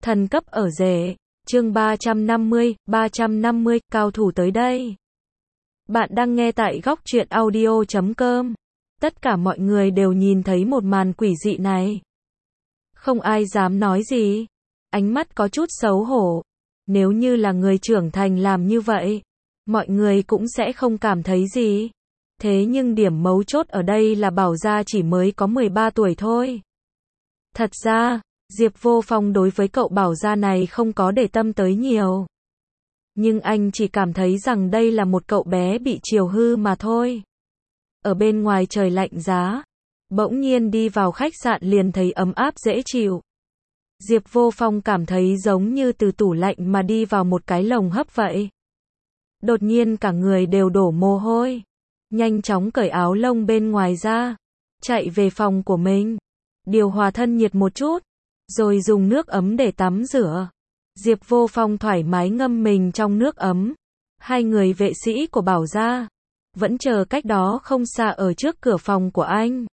Thần cấp ở rể, chương 350, cao thủ tới đây. Bạn đang nghe tại góc truyện audio.com. Tất cả mọi người đều nhìn thấy một màn quỷ dị này. Không ai dám nói gì. Ánh mắt có chút xấu hổ. Nếu như là người trưởng thành làm như vậy, mọi người cũng sẽ không cảm thấy gì. Thế nhưng điểm mấu chốt ở đây là Bảo Gia chỉ mới có 13 tuổi thôi. Thật ra, Diệp Vô Phong đối với cậu Bảo Gia này không có để tâm tới nhiều. Nhưng anh chỉ cảm thấy rằng đây là một cậu bé bị chiều hư mà thôi. Ở bên ngoài trời lạnh giá, bỗng nhiên đi vào khách sạn liền thấy ấm áp dễ chịu. Diệp Vô Phong cảm thấy giống như từ tủ lạnh mà đi vào một cái lồng hấp vậy. Đột nhiên cả người đều đổ mồ hôi. Nhanh chóng cởi áo lông bên ngoài ra, chạy về phòng của mình. Điều hòa thân nhiệt một chút, rồi dùng nước ấm để tắm rửa. Diệp Vô Phong thoải mái ngâm mình trong nước ấm. Hai người vệ sĩ của Bảo Gia vẫn chờ cách đó không xa ở trước cửa phòng của anh.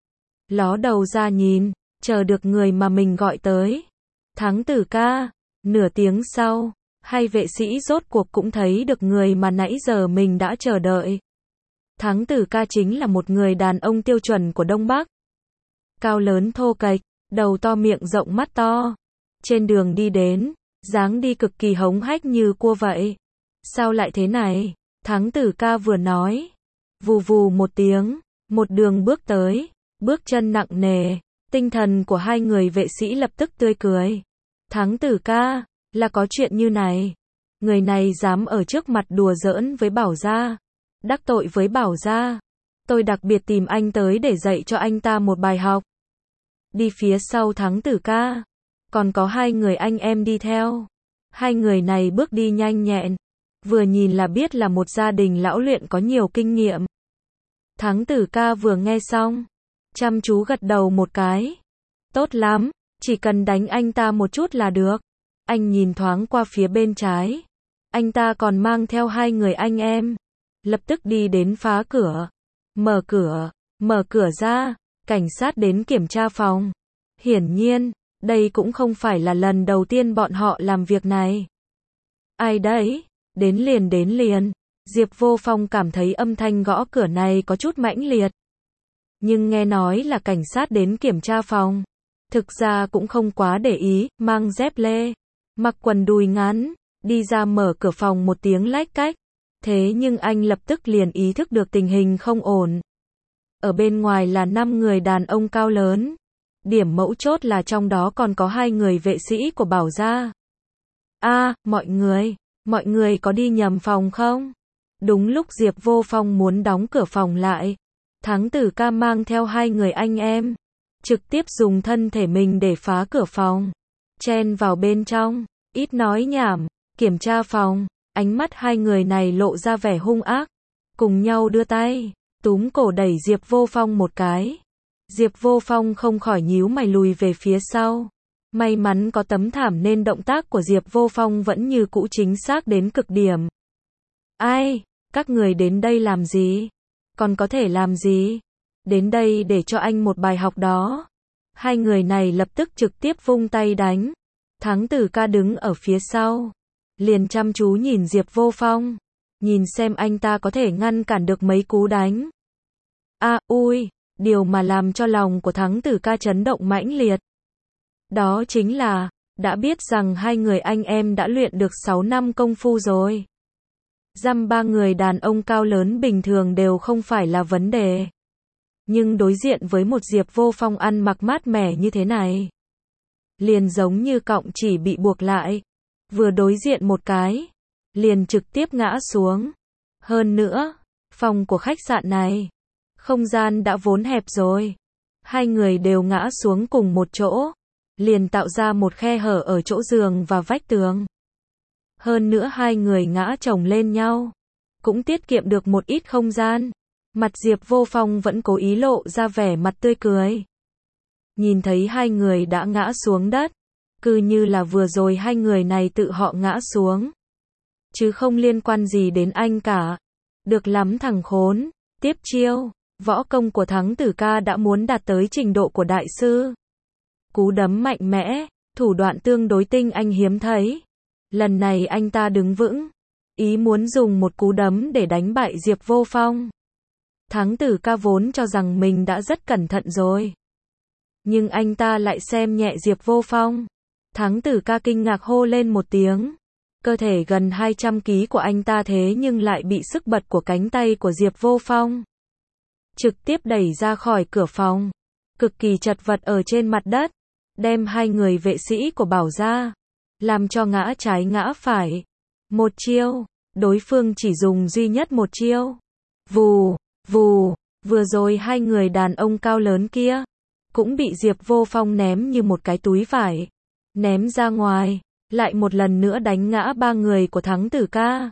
Ló đầu ra nhìn, chờ được người mà mình gọi tới. Thắng Tử ca. Nửa tiếng sau, hai vệ sĩ rốt cuộc cũng thấy được người mà nãy giờ mình đã chờ đợi. Thắng Tử ca chính là một người đàn ông tiêu chuẩn của Đông Bắc. Cao lớn thô kệch, đầu to miệng rộng mắt to. Trên đường đi đến, dáng đi cực kỳ hống hách như cua vậy. Sao lại thế này? Thắng Tử ca vừa nói. Vù vù một tiếng, một đường bước tới, bước chân nặng nề. Tinh thần của hai người vệ sĩ lập tức tươi cười. Thắng Tử ca, là có chuyện như này. Người này dám ở trước mặt đùa giỡn với Bảo Gia. Đắc tội với Bảo Gia. Tôi đặc biệt tìm anh tới để dạy cho anh ta một bài học. Đi phía sau Thắng Tử ca, còn có hai người anh em đi theo. Hai người này bước đi nhanh nhẹn, vừa nhìn là biết là một gia đình lão luyện có nhiều kinh nghiệm. Thắng Tử ca vừa nghe xong, chăm chú gật đầu một cái. Tốt lắm, chỉ cần đánh anh ta một chút là được. Anh nhìn thoáng qua phía bên trái. Anh ta còn mang theo hai người anh em. Lập tức đi đến phá cửa. Mở cửa ra. Cảnh sát đến kiểm tra phòng. Hiển nhiên, đây cũng không phải là lần đầu tiên bọn họ làm việc này. Ai đấy? Đến liền. Diệp Vô Phong cảm thấy âm thanh gõ cửa này có chút mãnh liệt. Nhưng nghe nói là cảnh sát đến kiểm tra phòng. Thực ra cũng không quá để ý, mang dép lê, mặc quần đùi ngắn, đi ra mở cửa phòng một tiếng lách cách. Thế nhưng anh lập tức liền ý thức được tình hình không ổn. Ở bên ngoài là 5 người đàn ông cao lớn. Điểm mấu chốt là trong đó còn có 2 người vệ sĩ của Bảo Gia. Mọi người có đi nhầm phòng không? Đúng lúc Diệp Vô Phong muốn đóng cửa phòng lại, Thắng Tử ca mang theo 2 người anh em, trực tiếp dùng thân thể mình để phá cửa phòng, chen vào bên trong, ít nói nhảm, kiểm tra phòng. Ánh mắt hai người này lộ ra vẻ hung ác, cùng nhau đưa tay, túm cổ đẩy Diệp Vô Phong một cái. Diệp Vô Phong không khỏi nhíu mày lùi về phía sau. May mắn có tấm thảm nên động tác của Diệp Vô Phong vẫn như cũ chính xác đến cực điểm. Ai, các người đến đây làm gì? Còn có thể làm gì? Đến đây để cho anh một bài học đó. Hai người này lập tức trực tiếp vung tay đánh. Thắng Tử ca đứng ở phía sau, liền chăm chú nhìn Diệp Vô Phong, nhìn xem anh ta có thể ngăn cản được mấy cú đánh. Điều mà làm cho lòng của Thắng Tử ca chấn động mãnh liệt. Đó chính là, đã biết rằng hai người anh em đã luyện được 6 năm công phu rồi. Dăm 3 người đàn ông cao lớn bình thường đều không phải là vấn đề. Nhưng đối diện với một Diệp Vô Phong ăn mặc mát mẻ như thế này, liền giống như cọng chỉ bị buộc lại. Vừa đối diện một cái, liền trực tiếp ngã xuống. Hơn nữa, phòng của khách sạn này, không gian đã vốn hẹp rồi. Hai người đều ngã xuống cùng một chỗ, liền tạo ra một khe hở ở chỗ giường và vách tường. Hơn nữa hai người ngã chồng lên nhau, cũng tiết kiệm được một ít không gian. Mặt Diệp Vô Phong vẫn cố ý lộ ra vẻ mặt tươi cười. Nhìn thấy hai người đã ngã xuống đất, cứ như là vừa rồi hai người này tự họ ngã xuống, chứ không liên quan gì đến anh cả. Được lắm thằng khốn. Tiếp chiêu, võ công của Thắng Tử ca đã muốn đạt tới trình độ của đại sư. Cú đấm mạnh mẽ, Thủ đoạn tương đối tinh anh hiếm thấy. Lần này anh ta đứng vững, ý muốn dùng một cú đấm để đánh bại Diệp Vô Phong. Thắng Tử Ca vốn cho rằng mình đã rất cẩn thận rồi. Nhưng anh ta lại xem nhẹ Diệp Vô Phong. Thắng Tử Ca kinh ngạc hô lên một tiếng. Cơ thể gần 200 kg của anh ta thế nhưng lại bị sức bật của cánh tay của Diệp Vô Phong trực tiếp đẩy ra khỏi cửa phòng. Cực kỳ chật vật ở trên mặt đất. Đem hai người vệ sĩ của Bảo ra. Làm cho ngã trái ngã phải. Một chiêu. Đối phương chỉ dùng duy nhất một chiêu. Vù, vù. Vừa rồi hai người đàn ông cao lớn kia cũng bị Diệp Vô Phong ném như một cái túi vải. Ném ra ngoài. Lại một lần nữa đánh ngã ba người của Thắng Tử Ca.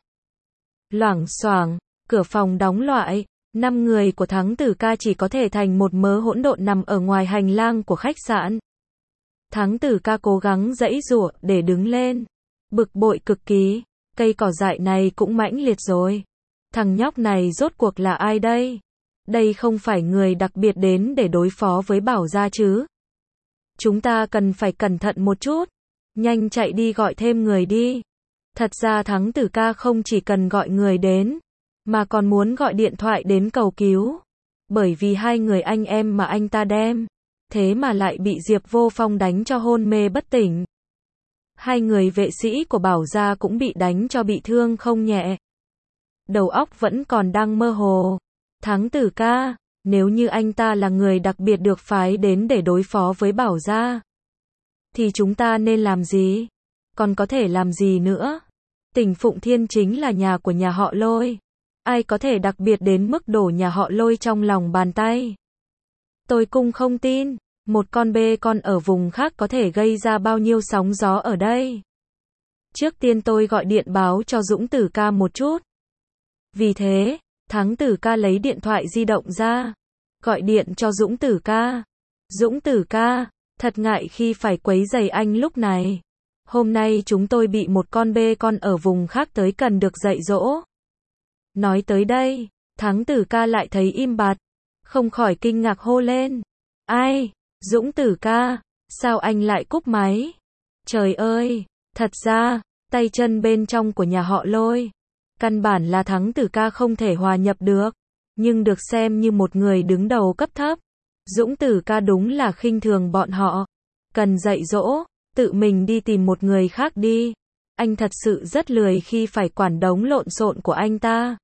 Loảng xoảng. Cửa phòng đóng lại. 5 người của Thắng Tử Ca chỉ có thể thành một mớ hỗn độn nằm ở ngoài hành lang của khách sạn. Thắng Tử Ca cố gắng giãy giụa để đứng lên. Bực bội cực kỳ. Cây cỏ dại này cũng mãnh liệt rồi. Thằng nhóc này rốt cuộc là ai đây? Đây không phải người đặc biệt đến để đối phó với Bảo gia chứ. Chúng ta cần phải cẩn thận một chút. Nhanh chạy đi gọi thêm người đi. Thật ra Thắng Tử Ca không chỉ cần gọi người đến, mà còn muốn gọi điện thoại đến cầu cứu. Bởi vì hai người anh em mà anh ta đem, thế mà lại bị Diệp Vô Phong đánh cho hôn mê bất tỉnh. Hai người vệ sĩ của Bảo gia cũng bị đánh cho bị thương không nhẹ. Đầu óc vẫn còn đang mơ hồ. Thắng Tử Ca, nếu như anh ta là người đặc biệt được phái đến để đối phó với Bảo gia, thì chúng ta nên làm gì? Còn có thể làm gì nữa? Tỉnh Phụng Thiên chính là nhà của nhà họ Lôi. Ai có thể đặc biệt đến mức đổ nhà họ Lôi trong lòng bàn tay? Tôi cũng không tin. Một con bê con ở vùng khác có thể gây ra bao nhiêu sóng gió ở đây. Trước tiên tôi gọi điện báo cho Dũng Tử Ca một chút. Vì thế, Thắng Tử Ca lấy điện thoại di động ra. Gọi điện cho Dũng Tử Ca. Dũng Tử Ca, thật ngại khi phải quấy rầy anh lúc này. Hôm nay chúng tôi bị một con bê con ở vùng khác tới cần được dạy dỗ. Nói tới đây, Thắng Tử Ca lại thấy im bặt. Không khỏi kinh ngạc hô lên. Ai? Dũng Tử Ca, sao anh lại cúp máy? Trời ơi, thật ra, tay chân bên trong của nhà họ Lôi, căn bản là Thắng Tử Ca không thể hòa nhập được, nhưng được xem như một người đứng đầu cấp thấp. Dũng Tử Ca đúng là khinh thường bọn họ. Cần dạy dỗ, tự mình đi tìm một người khác đi. Anh thật sự rất lười khi phải quản đống lộn xộn của anh ta.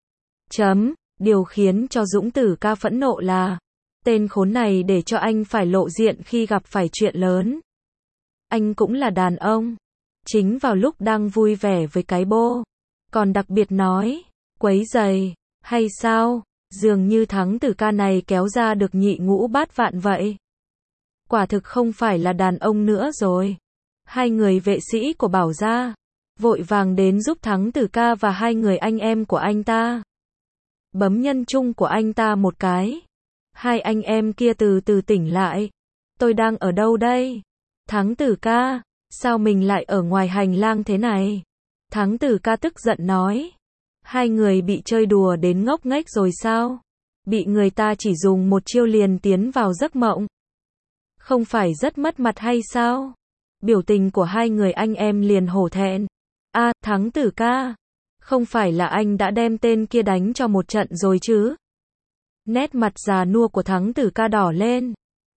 Điều khiến cho Dũng Tử Ca phẫn nộ là tên khốn này để cho anh phải lộ diện khi gặp phải chuyện lớn. Anh cũng là đàn ông. Chính vào lúc đang vui vẻ với cái bô, còn đặc biệt nói, quấy rầy, hay sao? Dường như Thắng Tử Ca này kéo ra được nhị ngũ bát vạn vậy. Quả thực không phải là đàn ông nữa rồi. Hai người vệ sĩ của Bảo gia vội vàng đến giúp Thắng Tử Ca và hai người anh em của anh ta. Bấm nhân chung của anh ta một cái. Hai anh em kia từ từ tỉnh lại. Tôi đang ở đâu đây? Thắng Tử Ca, sao mình lại ở ngoài hành lang thế này? Thắng Tử Ca tức giận nói. Hai người bị chơi đùa đến ngốc nghếch rồi sao? Bị người ta chỉ dùng một chiêu liền tiến vào giấc mộng. Không phải rất mất mặt hay sao? Biểu tình của hai người anh em liền hổ thẹn. Thắng Tử Ca, không phải là anh đã đem tên kia đánh cho một trận rồi chứ? Nét mặt già nua của Thắng Tử Ca đỏ lên.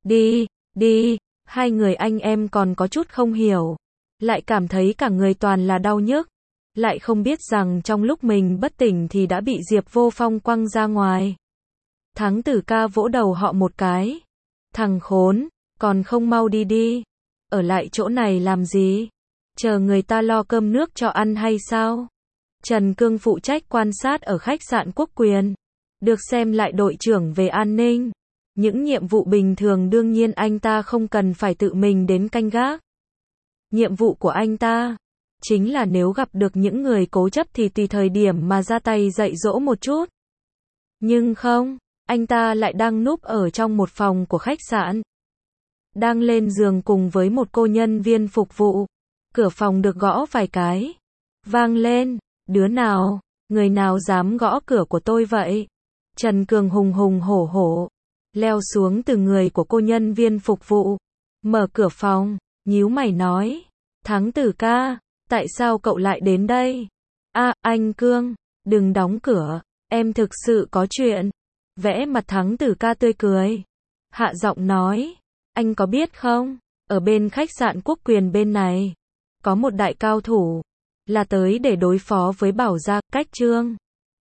Đi, hai người anh em còn có chút không hiểu. Lại cảm thấy cả người toàn là đau nhức. Lại không biết rằng trong lúc mình bất tỉnh thì đã bị Diệp Vô Phong quăng ra ngoài. Thắng Tử Ca vỗ đầu họ một cái. Thằng khốn, còn không mau đi. Ở lại chỗ này làm gì? Chờ người ta lo cơm nước cho ăn hay sao? Trần Cương phụ trách quan sát ở khách sạn Quốc Quyền. Được xem lại đội trưởng về an ninh. Những nhiệm vụ bình thường đương nhiên anh ta không cần phải tự mình đến canh gác. Nhiệm vụ của anh ta chính là nếu gặp được những người cố chấp thì tùy thời điểm mà ra tay dạy dỗ một chút. Nhưng không, anh ta lại đang núp ở trong một phòng của khách sạn. Đang lên giường cùng với một cô nhân viên phục vụ. Cửa phòng được gõ vài cái. Vang lên, đứa nào, người nào dám gõ cửa của tôi vậy? Trần Cường hùng hùng hổ leo xuống từ người của cô nhân viên phục vụ. Mở cửa phòng, nhíu mày nói. Thắng Tử ca, tại sao cậu lại đến đây? Anh Cương, đừng đóng cửa, em thực sự có chuyện. Vẽ mặt Thắng Tử ca tươi cười. Hạ giọng nói, anh có biết không, ở bên khách sạn Quốc Quyền bên này, có một đại cao thủ, là tới để đối phó với Bảo Gia, Cách Trương.